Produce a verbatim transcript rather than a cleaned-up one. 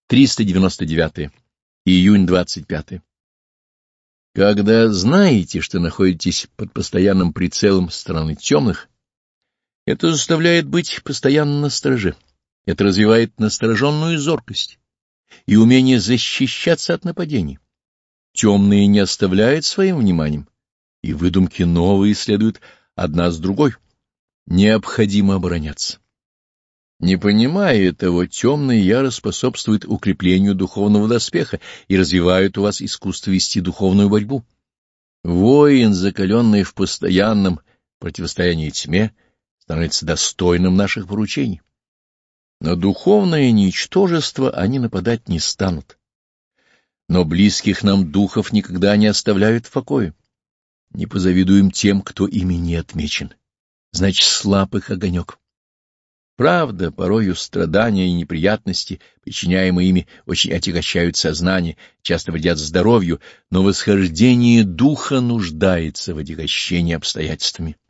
триста девяносто девять. Июнь двадцать пятый. Когда знаете, что находитесь под постоянным прицелом стороны темных, это заставляет быть постоянно настороже. Это развивает настороженную зоркость и умение защищаться от нападений. Темные не оставляют своим вниманием, и выдумки новые следуют одна с другой. Необходимо обороняться. Не понимая этого, темные яро способствуют укреплению духовного доспеха и развивают у вас искусство вести духовную борьбу. Воин, закаленный в постоянном противостоянии тьме, становится достойным наших поручений. На духовное ничтожество они нападать не станут. Но близких нам духов никогда не оставляют в покое. Не позавидуем тем, кто ими не отмечен. Значит, слаб их огонек. Правда, порою страдания и неприятности, причиняемые ими, очень отягощают сознание, часто вредят здоровью, но восхождение духа нуждается в отягощении обстоятельствами.